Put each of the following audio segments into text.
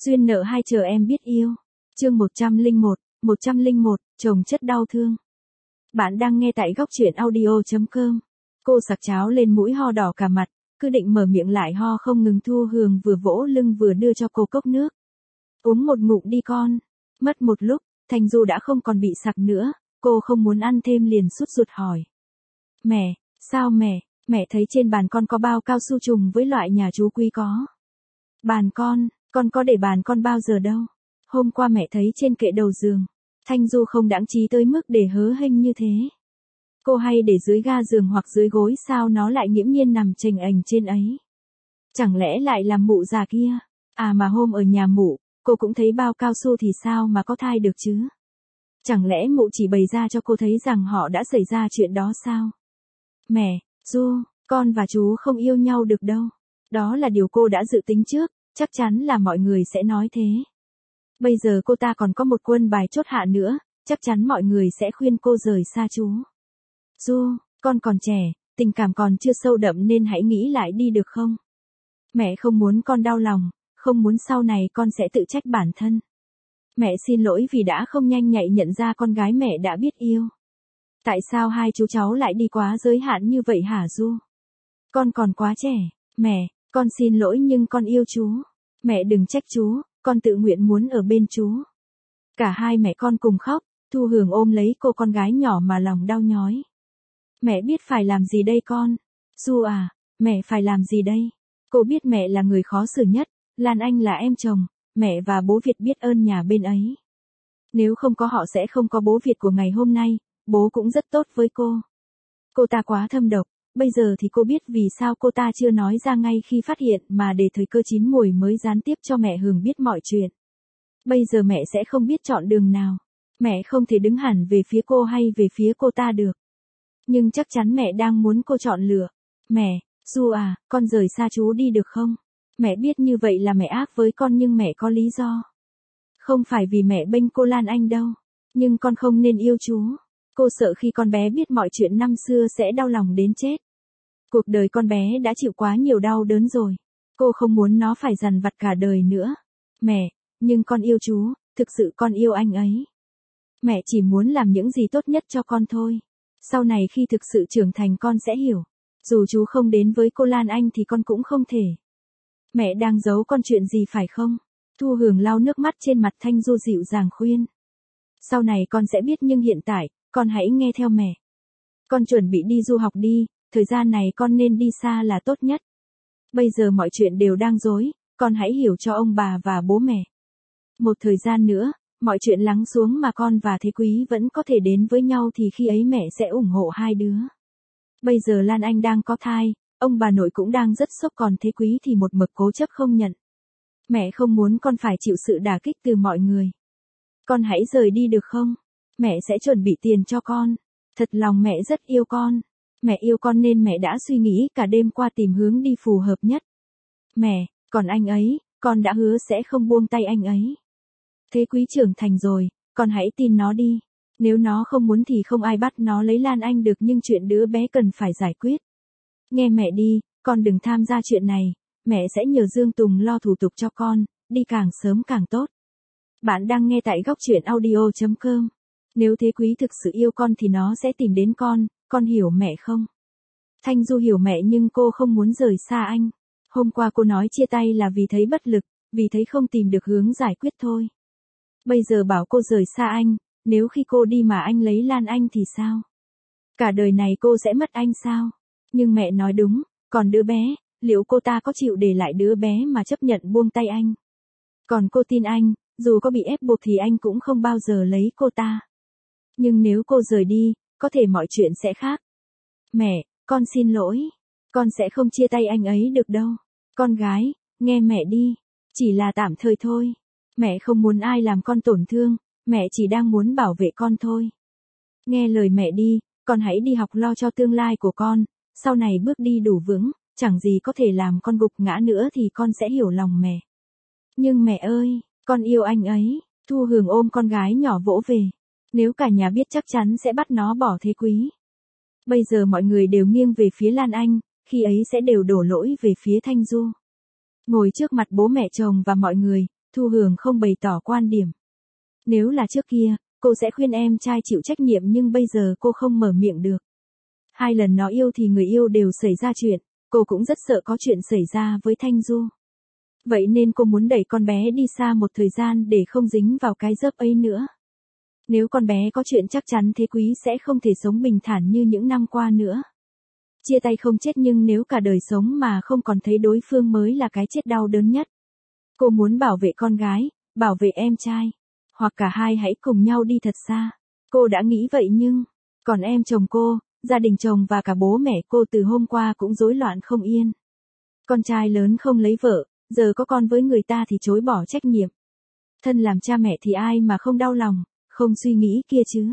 Duyên nợ hai chờ em biết yêu. Chương 101, chồng chất đau thương. Bạn đang nghe tại góc truyện audio.com. Cô sặc cháo lên mũi ho đỏ cả mặt, cứ định mở miệng lại ho không ngừng. Thu Hường vừa vỗ lưng vừa đưa cho cô cốc nước. Uống một ngụm đi con. Mất một lúc, Thanh Du đã không còn bị sặc nữa, cô không muốn ăn thêm liền sốt ruột hỏi. Mẹ, sao mẹ? Mẹ thấy trên bàn con có bao cao su trùng với loại nhà chú Quý có. Bàn con có để bàn con bao giờ đâu. Hôm qua mẹ thấy trên kệ đầu giường. Thanh Du không đáng trí tới mức để hớ hênh như thế. Cô hay để dưới ga giường hoặc dưới gối, sao nó lại nghiễm nhiên nằm chềnh ềnh trên ấy? Chẳng lẽ lại là mụ già kia? À mà hôm ở nhà mụ, cô cũng thấy bao cao su thì sao mà có thai được chứ? Chẳng lẽ mụ chỉ bày ra cho cô thấy rằng họ đã xảy ra chuyện đó sao? Mẹ, Du, con và chú không yêu nhau được đâu. Đó là điều cô đã dự tính trước, chắc chắn là mọi người sẽ nói thế. Bây giờ cô ta còn có một quân bài chốt hạ nữa, chắc chắn mọi người sẽ khuyên cô rời xa chú. Du, con còn trẻ, tình cảm còn chưa sâu đậm nên hãy nghĩ lại đi được không? Mẹ không muốn con đau lòng, không muốn sau này con sẽ tự trách bản thân. Mẹ xin lỗi vì đã không nhanh nhạy nhận ra con gái mẹ đã biết yêu. Tại sao hai chú cháu lại đi quá giới hạn như vậy hả Du? Con còn quá trẻ, mẹ, con xin lỗi nhưng con yêu chú. Mẹ đừng trách chú, con tự nguyện muốn ở bên chú. Cả hai mẹ con cùng khóc, Thu Hường ôm lấy cô con gái nhỏ mà lòng đau nhói. Mẹ biết phải làm gì đây con? Du à, mẹ phải làm gì đây? Cô biết mẹ là người khó xử nhất, Lan Anh là em chồng, mẹ và bố Việt biết ơn nhà bên ấy. Nếu không có họ sẽ không có bố Việt của ngày hôm nay, bố cũng rất tốt với cô. Cô ta quá thâm độc, bây giờ thì cô biết vì sao cô ta chưa nói ra ngay khi phát hiện mà để thời cơ chín muồi mới gián tiếp cho mẹ Hường biết mọi chuyện. Bây giờ mẹ sẽ không biết chọn đường nào. Mẹ không thể đứng hẳn về phía cô hay về phía cô ta được. Nhưng chắc chắn mẹ đang muốn cô chọn lựa. Mẹ, Du à, con rời xa chú đi được không? Mẹ biết như vậy là mẹ ác với con nhưng mẹ có lý do. Không phải vì mẹ bênh cô Lan Anh đâu. Nhưng con không nên yêu chú. Cô sợ khi con bé biết mọi chuyện năm xưa sẽ đau lòng đến chết. Cuộc đời con bé đã chịu quá nhiều đau đớn rồi. Cô không muốn nó phải dằn vặt cả đời nữa. Mẹ, nhưng con yêu chú, thực sự con yêu anh ấy. Mẹ chỉ muốn làm những gì tốt nhất cho con thôi. Sau này khi thực sự trưởng thành con sẽ hiểu. Dù chú không đến với cô Lan Anh thì con cũng không thể. Mẹ đang giấu con chuyện gì phải không? Thu Hường lau nước mắt trên mặt Thanh Du dịu dàng khuyên. Sau này con sẽ biết nhưng hiện tại, con hãy nghe theo mẹ. Con chuẩn bị đi du học đi, thời gian này con nên đi xa là tốt nhất. Bây giờ mọi chuyện đều đang rối, con hãy hiểu cho ông bà và bố mẹ. Một thời gian nữa, mọi chuyện lắng xuống mà con và Thế Quý vẫn có thể đến với nhau thì khi ấy mẹ sẽ ủng hộ hai đứa. Bây giờ Lan Anh đang có thai, ông bà nội cũng đang rất sốc còn Thế Quý thì một mực cố chấp không nhận. Mẹ không muốn con phải chịu sự đả kích từ mọi người. Con hãy rời đi được không? Mẹ sẽ chuẩn bị tiền cho con. Thật lòng mẹ rất yêu con. Mẹ yêu con nên mẹ đã suy nghĩ cả đêm qua tìm hướng đi phù hợp nhất. Mẹ, còn anh ấy, con đã hứa sẽ không buông tay anh ấy. Thế Quý trưởng thành rồi, con hãy tin nó đi. Nếu nó không muốn thì không ai bắt nó lấy Lan Anh được nhưng chuyện đứa bé cần phải giải quyết. Nghe mẹ đi, con đừng tham gia chuyện này. Mẹ sẽ nhờ Dương Tùng lo thủ tục cho con, đi càng sớm càng tốt. Bạn đang nghe tại góc truyện audio.com. Nếu Thế Quý thực sự yêu con thì nó sẽ tìm đến con hiểu mẹ không? Thanh Du hiểu mẹ nhưng cô không muốn rời xa anh. Hôm qua cô nói chia tay là vì thấy bất lực, vì thấy không tìm được hướng giải quyết thôi. Bây giờ bảo cô rời xa anh, nếu khi cô đi mà anh lấy Lan Anh thì sao? Cả đời này cô sẽ mất anh sao? Nhưng mẹ nói đúng, còn đứa bé, liệu cô ta có chịu để lại đứa bé mà chấp nhận buông tay anh? Còn cô tin anh, dù có bị ép buộc thì anh cũng không bao giờ lấy cô ta. Nhưng nếu cô rời đi, có thể mọi chuyện sẽ khác. Mẹ, con xin lỗi. Con sẽ không chia tay anh ấy được đâu. Con gái, nghe mẹ đi. Chỉ là tạm thời thôi. Mẹ không muốn ai làm con tổn thương. Mẹ chỉ đang muốn bảo vệ con thôi. Nghe lời mẹ đi, con hãy đi học lo cho tương lai của con. Sau này bước đi đủ vững, chẳng gì có thể làm con gục ngã nữa thì con sẽ hiểu lòng mẹ. Nhưng mẹ ơi, con yêu anh ấy. Thu Hường ôm con gái nhỏ vỗ về. Nếu cả nhà biết chắc chắn sẽ bắt nó bỏ Thế Quý. Bây giờ mọi người đều nghiêng về phía Lan Anh, khi ấy sẽ đều đổ lỗi về phía Thanh Du. Ngồi trước mặt bố mẹ chồng và mọi người, Thu Hường không bày tỏ quan điểm. Nếu là trước kia, cô sẽ khuyên em trai chịu trách nhiệm nhưng bây giờ cô không mở miệng được. 2 lần nó yêu thì người yêu đều xảy ra chuyện, cô cũng rất sợ có chuyện xảy ra với Thanh Du. Vậy nên cô muốn đẩy con bé đi xa một thời gian để không dính vào cái dớp ấy nữa. Nếu con bé có chuyện chắc chắn Thế Quý sẽ không thể sống bình thản như những năm qua nữa. Chia tay không chết nhưng nếu cả đời sống mà không còn thấy đối phương mới là cái chết đau đớn nhất. Cô muốn bảo vệ con gái, bảo vệ em trai. Hoặc cả hai hãy cùng nhau đi thật xa. Cô đã nghĩ vậy nhưng, còn em chồng cô, gia đình chồng và cả bố mẹ cô từ hôm qua cũng rối loạn không yên. Con trai lớn không lấy vợ, giờ có con với người ta thì chối bỏ trách nhiệm. Thân làm cha mẹ thì ai mà không đau lòng, không suy nghĩ kia chứ.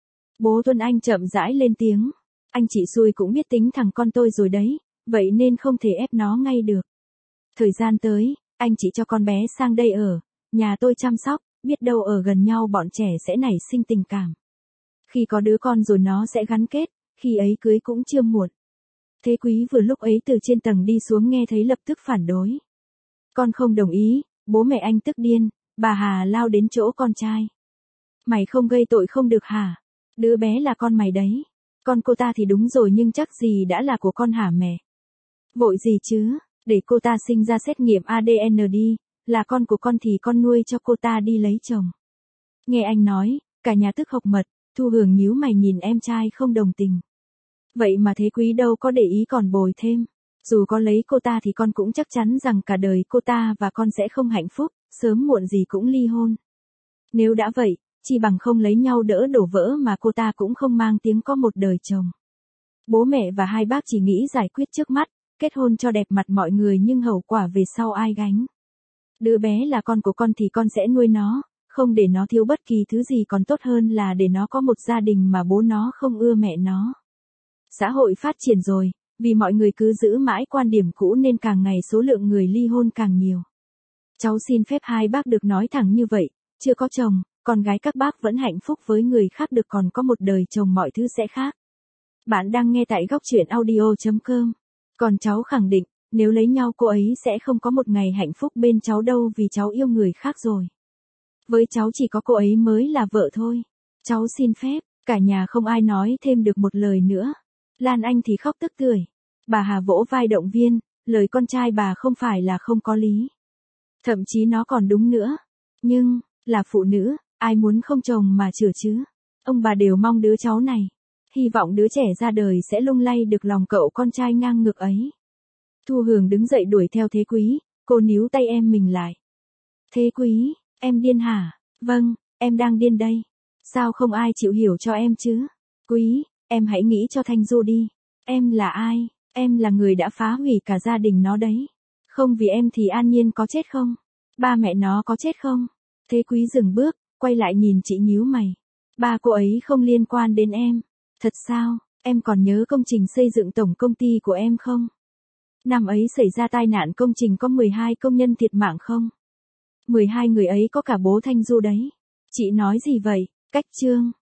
Bố Tuân Anh chậm rãi lên tiếng. Anh chị xui cũng biết tính thằng con tôi rồi đấy, vậy nên không thể ép nó ngay được. Thời gian tới, anh chị cho con bé sang đây ở, nhà tôi chăm sóc, biết đâu ở gần nhau bọn trẻ sẽ nảy sinh tình cảm. Khi có đứa con rồi nó sẽ gắn kết, khi ấy cưới cũng chưa muộn. Thế Quý vừa lúc ấy từ trên tầng đi xuống nghe thấy lập tức phản đối. Con không đồng ý, bố mẹ anh tức điên, bà Hà lao đến chỗ con trai. Mày không gây tội không được hả? Đứa bé là con mày đấy. Con cô ta thì đúng rồi nhưng chắc gì đã là của con hả mẹ? Vội gì chứ, để cô ta sinh ra xét nghiệm ADN đi, là con của con thì con nuôi cho cô ta đi lấy chồng. Nghe anh nói, cả nhà tức hộc mật, Thu Hường nhíu mày nhìn em trai không đồng tình. Vậy mà Thế Quý đâu có để ý còn bồi thêm. Dù có lấy cô ta thì con cũng chắc chắn rằng cả đời cô ta và con sẽ không hạnh phúc, sớm muộn gì cũng ly hôn. Nếu đã vậy, chỉ bằng không lấy nhau đỡ đổ vỡ mà cô ta cũng không mang tiếng có một đời chồng. Bố mẹ và hai bác chỉ nghĩ giải quyết trước mắt, kết hôn cho đẹp mặt mọi người nhưng hậu quả về sau ai gánh. Đứa bé là con của con thì con sẽ nuôi nó, không để nó thiếu bất kỳ thứ gì còn tốt hơn là để nó có một gia đình mà bố nó không ưa mẹ nó. Xã hội phát triển rồi, vì mọi người cứ giữ mãi quan điểm cũ nên càng ngày số lượng người ly hôn càng nhiều. Cháu xin phép hai bác được nói thẳng như vậy, chưa có chồng, con gái các bác vẫn hạnh phúc với người khác được còn có một đời chồng mọi thứ sẽ khác. Bạn đang nghe tại góc truyện audio.com. Còn cháu khẳng định, nếu lấy nhau cô ấy sẽ không có một ngày hạnh phúc bên cháu đâu vì cháu yêu người khác rồi. Với cháu chỉ có cô ấy mới là vợ thôi. Cháu xin phép, cả nhà không ai nói thêm được một lời nữa. Lan Anh thì khóc tức tưởi. Bà Hà vỗ vai động viên, lời con trai bà không phải là không có lý. Thậm chí nó còn đúng nữa. Nhưng, là phụ nữ, ai muốn không chồng mà chửa chứ. Ông bà đều mong đứa cháu này. Hy vọng đứa trẻ ra đời sẽ lung lay được lòng cậu con trai ngang ngược ấy. Thu Hường đứng dậy đuổi theo Thế Quý, cô níu tay em mình lại. Thế Quý, em điên hả? Vâng, em đang điên đây. Sao không ai chịu hiểu cho em chứ? Quý, em hãy nghĩ cho Thanh Du đi. Em là ai? Em là người đã phá hủy cả gia đình nó đấy. Không vì em thì An Nhiên có chết không? Ba mẹ nó có chết không? Thế Quý dừng bước, quay lại nhìn chị nhíu mày. Ba cô ấy không liên quan đến em. Thật sao, em còn nhớ công trình xây dựng tổng công ty của em không? Năm ấy xảy ra tai nạn công trình có 12 công nhân thiệt mạng không? 12 người ấy có cả bố Thanh Du đấy. Chị nói gì vậy? Cách chương.